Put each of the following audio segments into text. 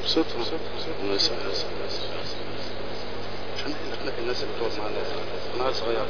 صوتهم عشان احنا الناس اللي بتقعد معانا انا صغير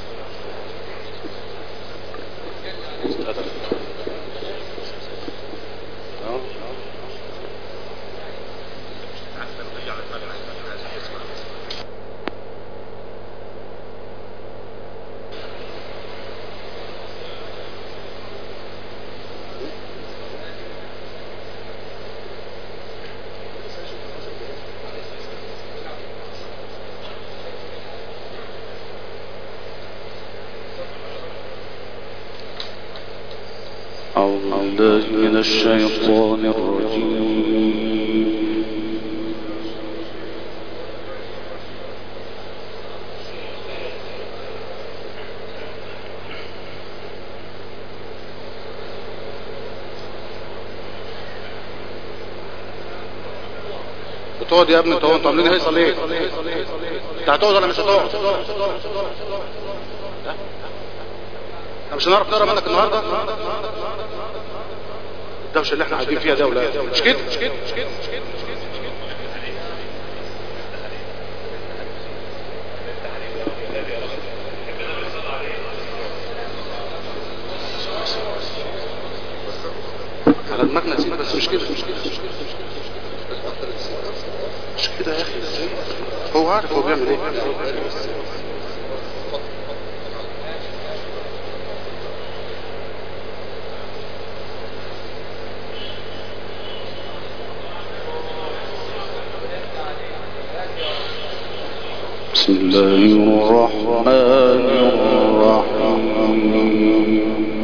أعوذ بالله من الشيطان الرجيم. بتقعد يا ابني انتوا عاملين هيصه ليه؟ انت هتقعد ولا مش هتقعد؟ احنا مش هنعرف نقرا منك النهارده. الدوشه اللي احنا قاعدين فيها ده ولا مش كده؟ على دماغنا نسيت بس مش كده يا اخي. هو عارف هو بيعمل ايه. بسم الله الرحمن الرحيم.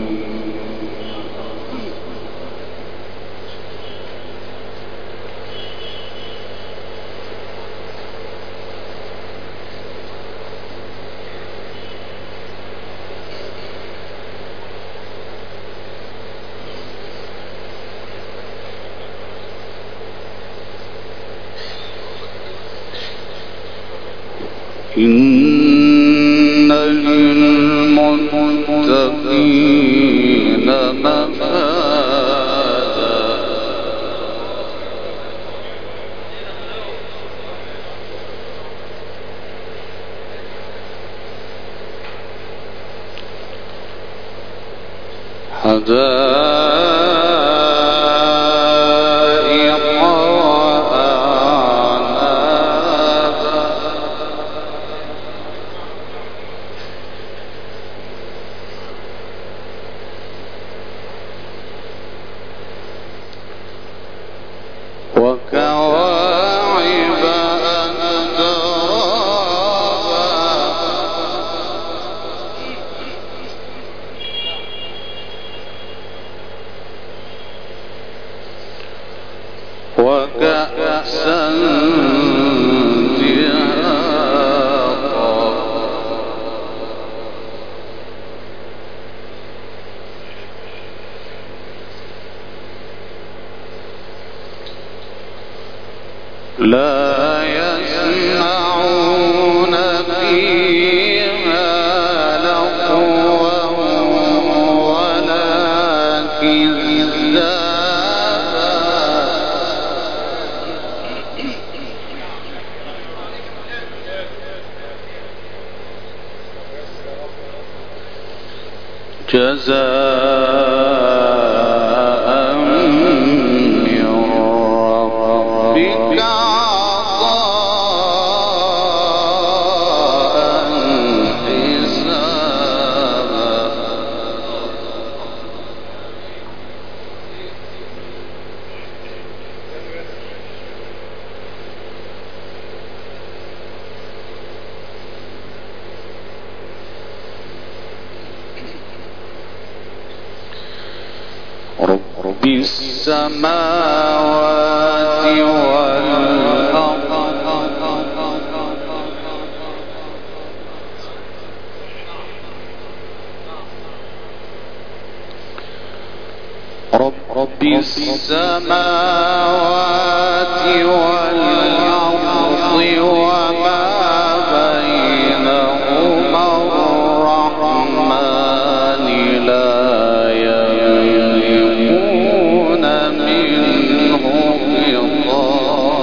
إن للمتقين مفازا حدائق وأعنابا وكواعب أترابا وكأسا دهاقا لا يسمعون فيها لغوا ولا كذابا جزاء من ربك عطاء حسابا. رب السماوات والأرض رب السماوات والأرض وما بينهما الرحمن لا يملكون منه خطابا.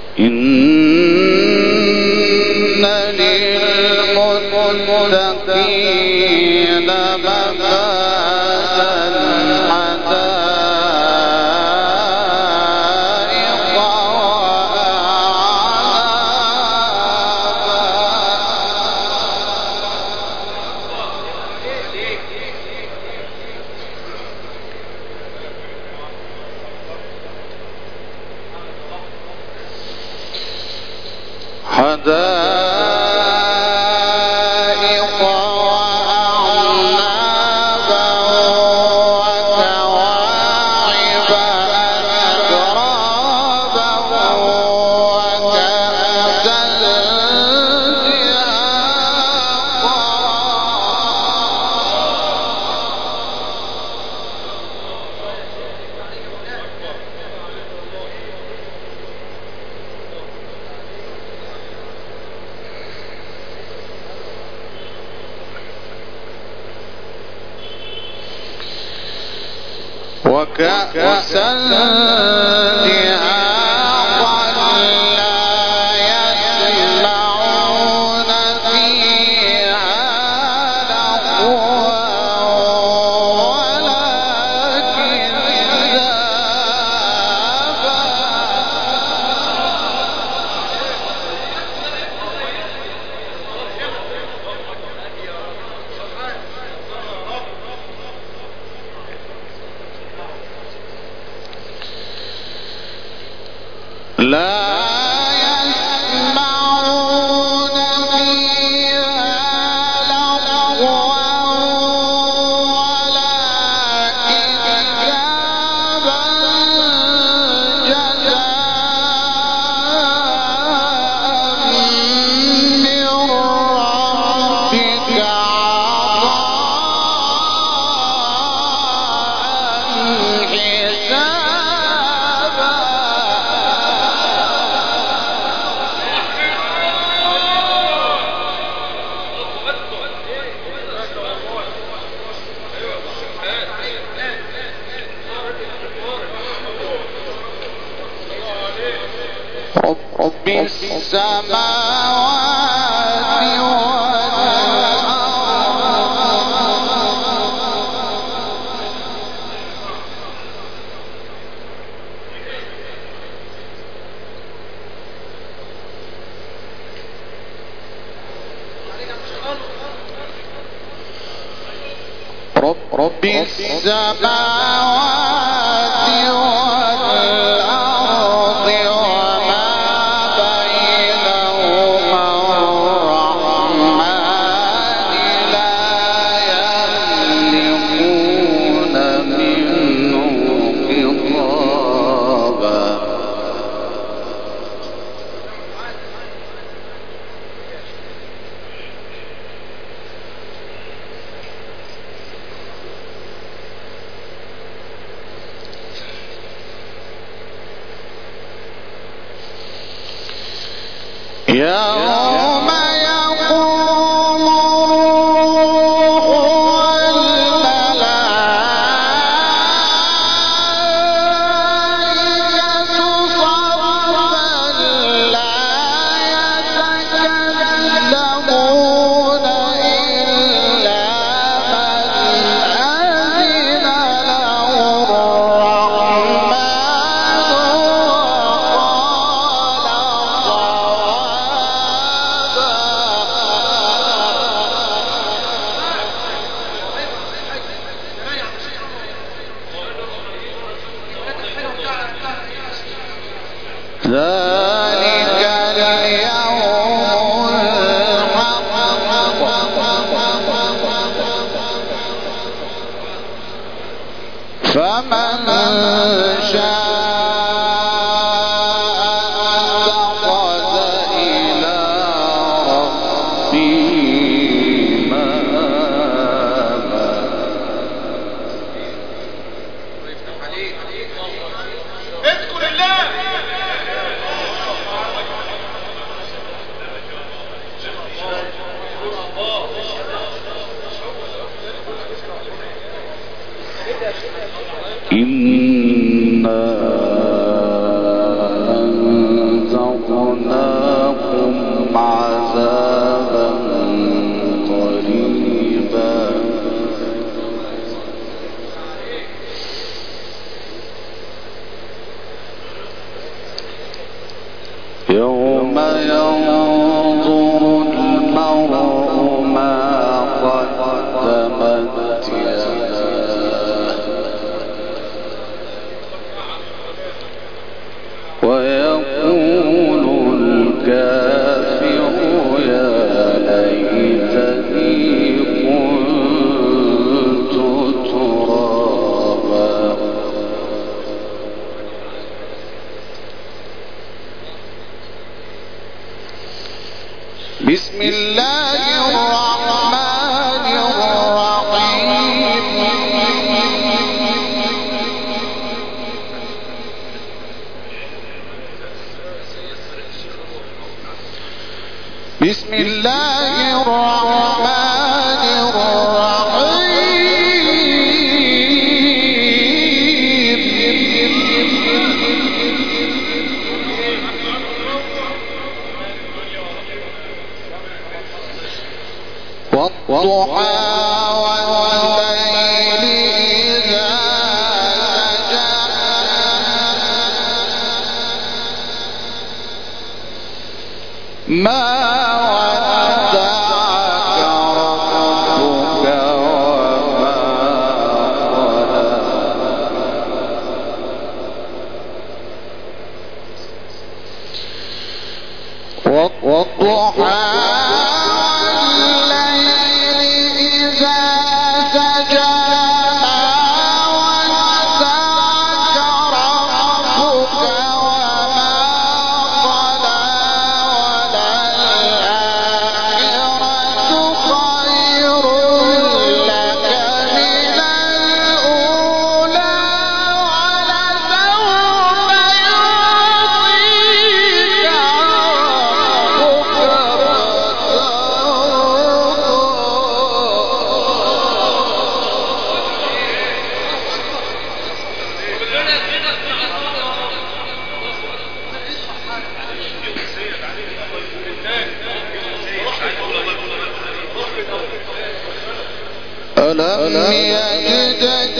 إن للمتقين مفازا حدائق حدائق وأعنابا وكواعب أترابا وكأسا دهاقا لا يسمعون فيها لغوا ولا كذابا لا يسمعون فيها لغوا ولا كذابا جزاء من ربك عطاء حسابا رب السماوات والأرض رب السماوات والأرض وما بينهما الرحمن لا يملكون منه خطابا يوم يقوم الروح والملائكة صفا لا يتكلمون إلا من أذن له الرحمن ذلك اليوم الحق فمن شاء اتخذ إلى ربه مآبا اذكر الله. إنا أنزلناه أذقناكم عذابا قريبا يوم ينظر المرء ما قدمت يداه ويقول الكافر يا ليتني كنت ترابا بسم الله الرحمن الرحيم بسم الله الرحمن الرحيم والضحى والليل إذا سجى ما ودعك ربك وما قلى والضحى ألم يجدك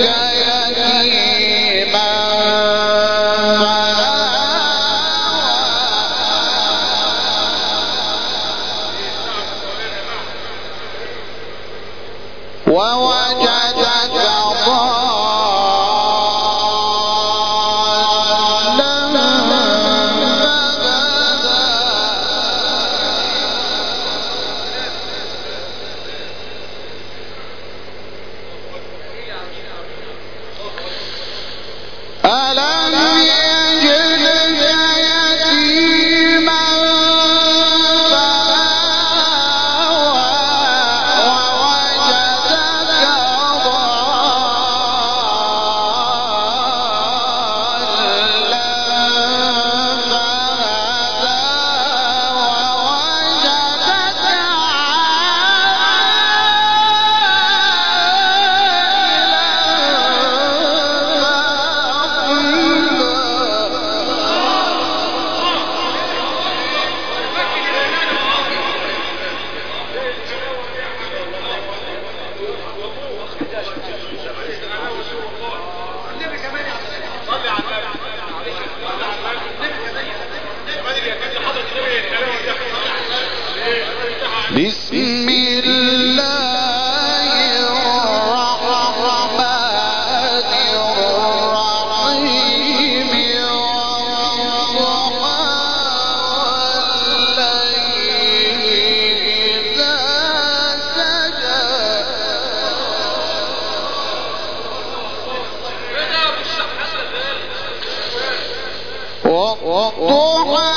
يتيما ووجدك ضالا ألم يجدك يتيما ووجدك ضالا ووجدك بسم الله الرحمن الرحيم والضحى والليل إذا سجى والضحى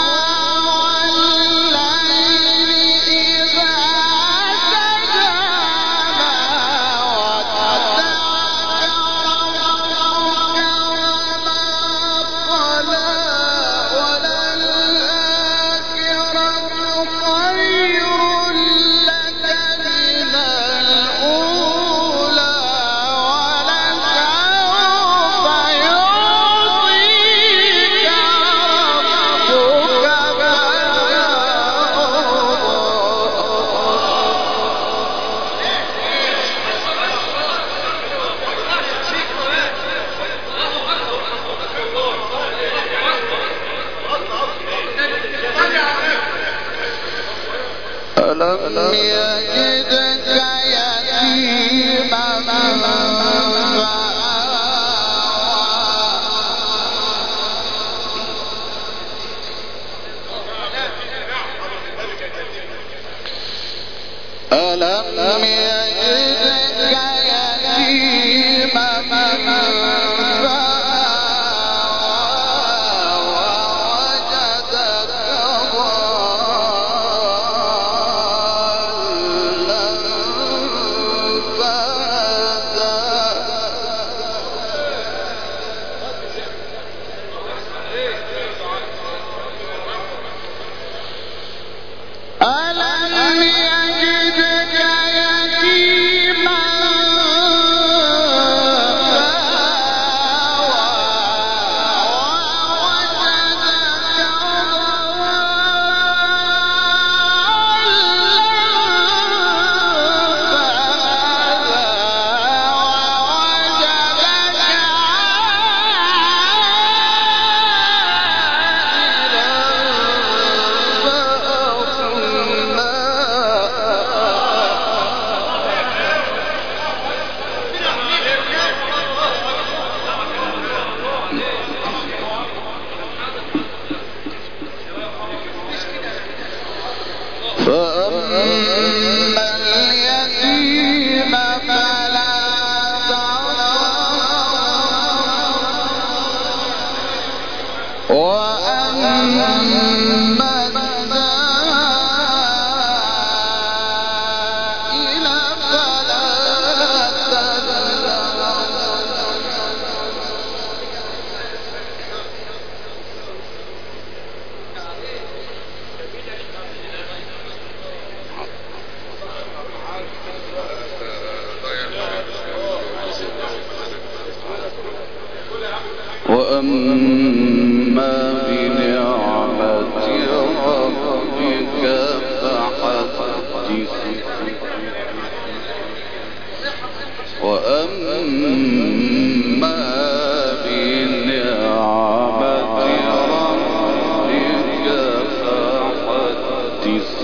ألم يجدك يتيما ألم يجدك يتيما وأما بنعمة ربك فحدث وأما بنعمة ربك فحدث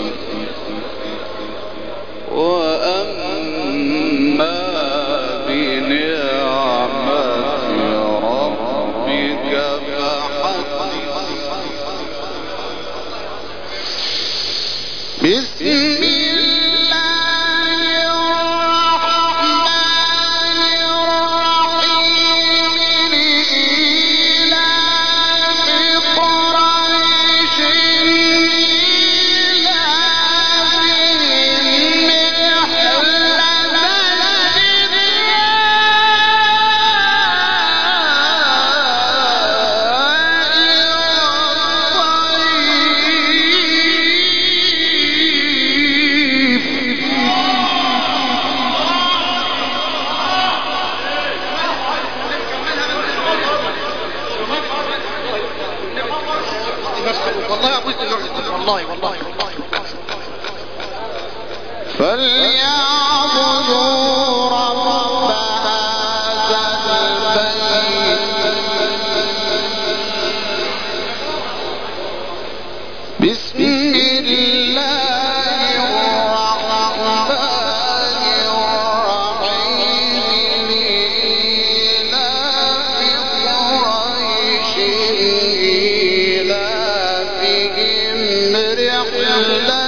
وأما بسم الله الرحمن الرحيم لإيلاف قريش إيلافهم والله ابوس والله فليعبدوا رب هذا البيت بسم الله الرحمن الرحيم لإيلاف قريش إيلافهم رحلة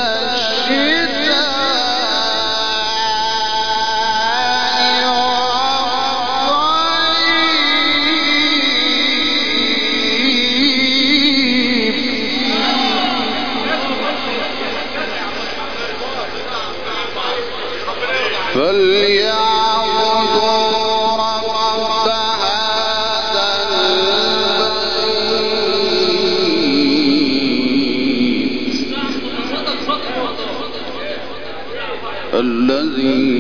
فليعبدوا رب هذا البيت الذي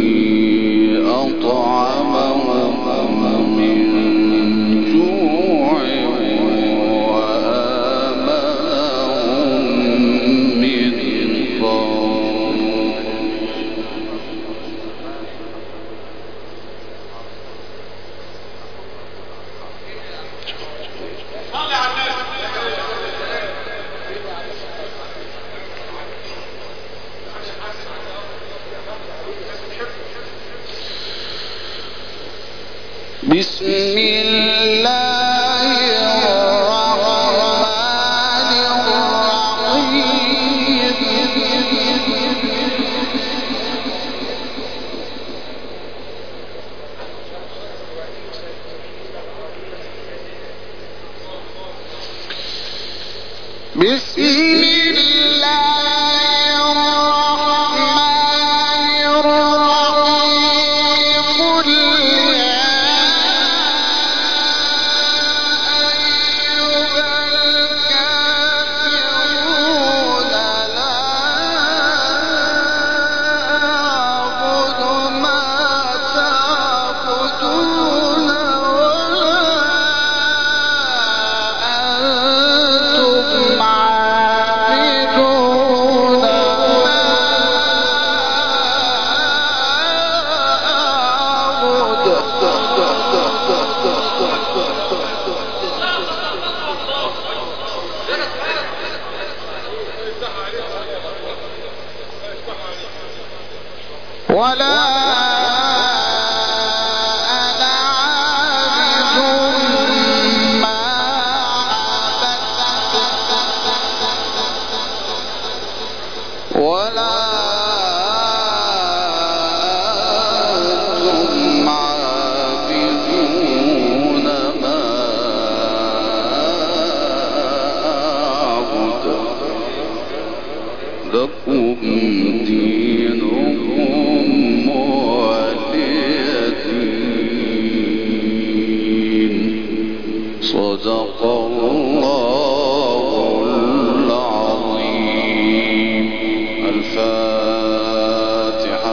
أطعمهم من جوع وآمنهم من خوف. بسم الله الرحمن الرحيم قل يا أيها الكافرون لا أعبد ما تعبدون أنتم عابدون ما أعبد ولا أنا عابد ما عبدتم ولا أنتم عابدون ما أعبد لكم دينكم ولي دين صدق الله العظيم. الفاتحة.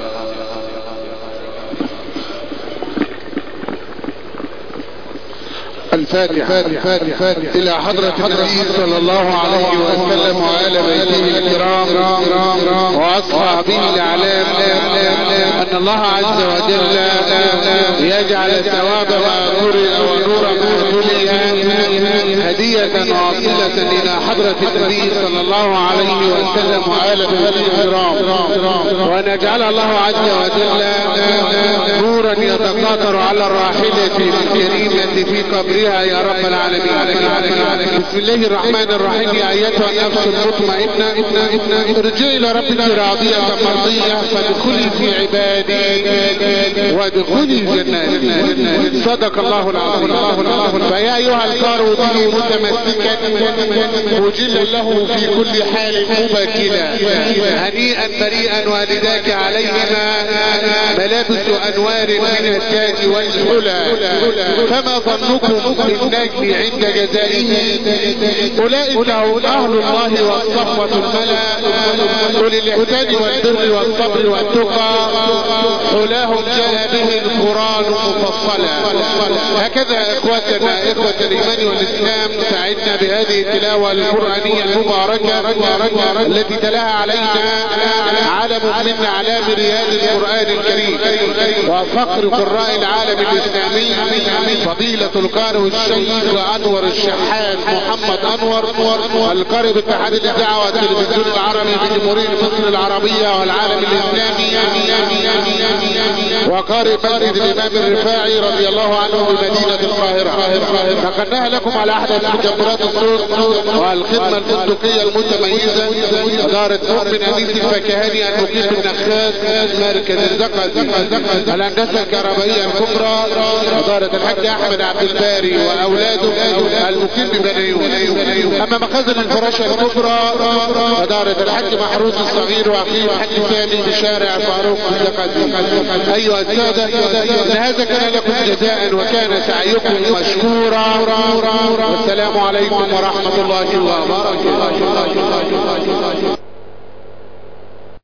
الفاتحة إلى حضرة النبي صلى الله عليه وسلم وآل بيته الكرام وأصحابه الأعلام أن الله عز وجل يجعل الثواب ما قرئ ونور ما تلي هدية واصلة إلى حضرة النبي صلى الله عليه وسلم وآل بيته الكرام، ونجعل الله عز وجل نورا يتقاطر على الراحلة الكريمة في قبرها يا رب العالمين. بسم الله الرحمن الرحيم. يا أيتها النفس المطمئنة ارجعي إلى ربك راضية مرضية فادخلي في عبادي وادخلي جناتي. صدق الله العظيم. فيا أيها القارئ به متمسكا مجلا له في كل حال مبكلا هنيئا بريئا والداك عليهما ملابس أنوار من التاج والحلى، فما ظنكم بالنجم عند جزائه؟ أولئك هم أهل الله والصفوة الملا أولي الإحسان والبر والصبر والتقى حلاهم جاء به القرآن مفصلا. هكذا إخوتنا إخوة الإيمان والإسلام سعدنا بهذه التلاوة القرآنية المباركة التي تلاها علينا علم من أعلام رياض القرآن الكريم وفخر قراء العالم الإسلامي فضيلة القارئ الشيخ أنور الشحات محمد أنور القارئ باتحاد الإذاعة والتلفزيون العربي بجمهورية مصر العربية والعالم الإسلامي، وقارئ مسجد الإمام الرفاعي رضي الله عنه بمدينة القاهرة. نقلناها لكم على أحدث مجبرات الصوت والخدمة الفندقية المتميزة إدارة مؤمن أنيس الفكهاني المقيم بالنخاس مركز الزقازيق. الهندسة الكهربائية الكبرى إدارة الحاج أحمد عبد الباري وأولاده المقيم ببنيون. أما مخازن الفراشة الكبرى إدارة الحاج محروس الصغير وأخيه الحاج سامي بشارع فاروق الزقازيق. أيها السادة، إن هذا كان لكم جزاء وكان سعيكم مشكورا، والسلام عليكم ورحمة الله وبركاته.